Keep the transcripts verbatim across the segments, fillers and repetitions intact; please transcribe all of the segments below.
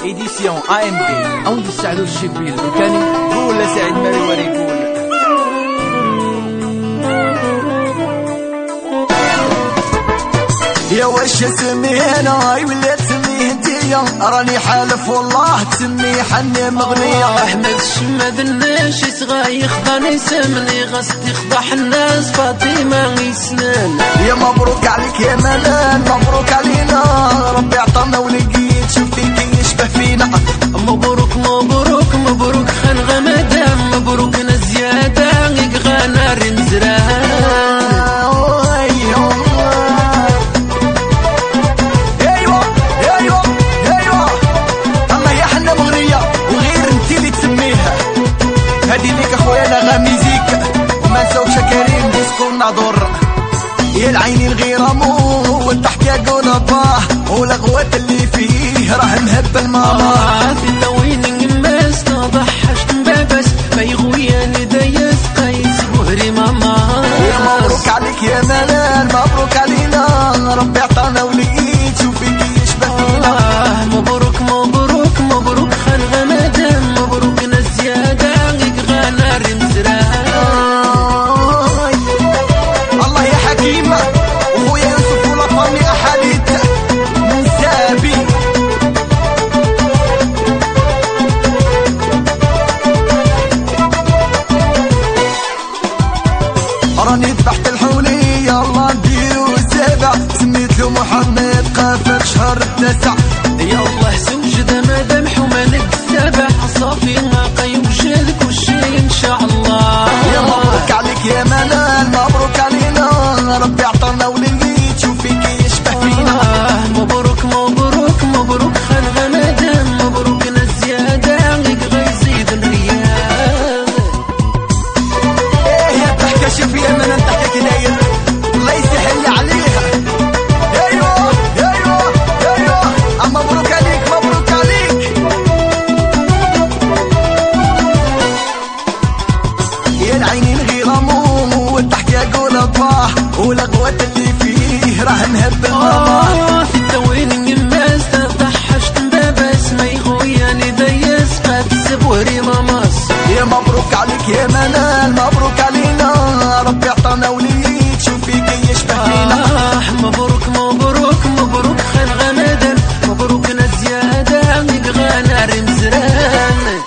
إديسيون A M B عند السعد الشبيل الكاني قول سعيد مريوري يقول يا واش تسميه انا ولا تسميه انتيا راني حالف والله تسميه حني مغنية احمد الشماد الناش يصغى يخضاني سمني غصتي يخضح الناس فاطمة غيسنان. يا مبروك عليك يا ملال مبروك علينا ربي عطانا ولقيت شوف فيك يشبه فينا. مبروك مبروك مبروك خان غمدان مبروك نزيادة غانا رمزران. هادي ليك اخويا انا ميزيك وما نساوكش كريم ديسكو ناظر. يا العين الغيرة مو والضحك يقول باه والغوات اللي فيه راه مهبل ماما. في توين نماس ضحشت مبابس فيغويا ندايس قيس بهري ماما. يا مبروك عليك يا ملال مبروك علينا ربي عطانا ولقيت شوفي كي يشبه فينا. مبروك مبروك مبروك خان غمدان مبروك نزيادة غانا رمزران. الله يا حكيم وخويا يوسف ولا فامي احاديث من سابي. راني ذبحت الحولي يلا نديرو السابع سميت له محمد قافل شهر التاسع. يالله زوج مادام حمالك السابع صافي ناقي وجهك والشي ان شاء الله. يا مبروك عليك يا ملال مبروك علينا ربي عطانا ولقيت شوفي كي يشبه فينا. مبروك مبروك مبروك خان غمدان مبروك نزيادة غيزيد الريال. ايه يا الضحكة شوف يا ملال الضحكة كي داير الله يسهل عليها. ايوه ايوه ايوه مبروك عليك مبروك عليك. يا العينين غير مو والضحك يقول الله والغوات اللي فيه راه مهبل ماما. في التوين النماس ضحشت مبابس ما يغويا ندايس قد سبوري ماماس. يا مبروك عليك يا ملال مبروك علينا ربي عطانا وليد شوفي كي يشبه فينا. مبروك مبروك مبروك خان غمدان مبروك نزيادة غانا رمزران.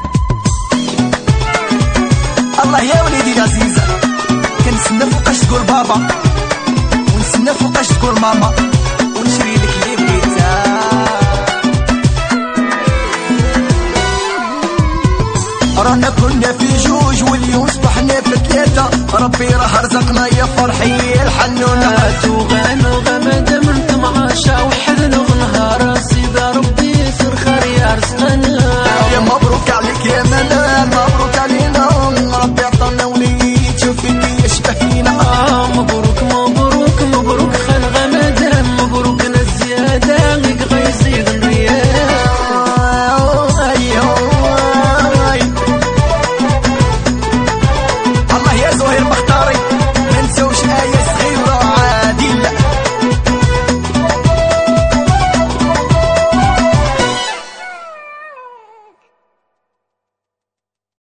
الله يا وليدي العزيز كنستنى فوقاش تقول بابا ونستنى فوقاش تقول ماما ونشري لك اللي بغيتها. رانا كنا في جوج واليوم صبحنا في ثلاثة ربي راه رزقنا يا فرحي الحنونة.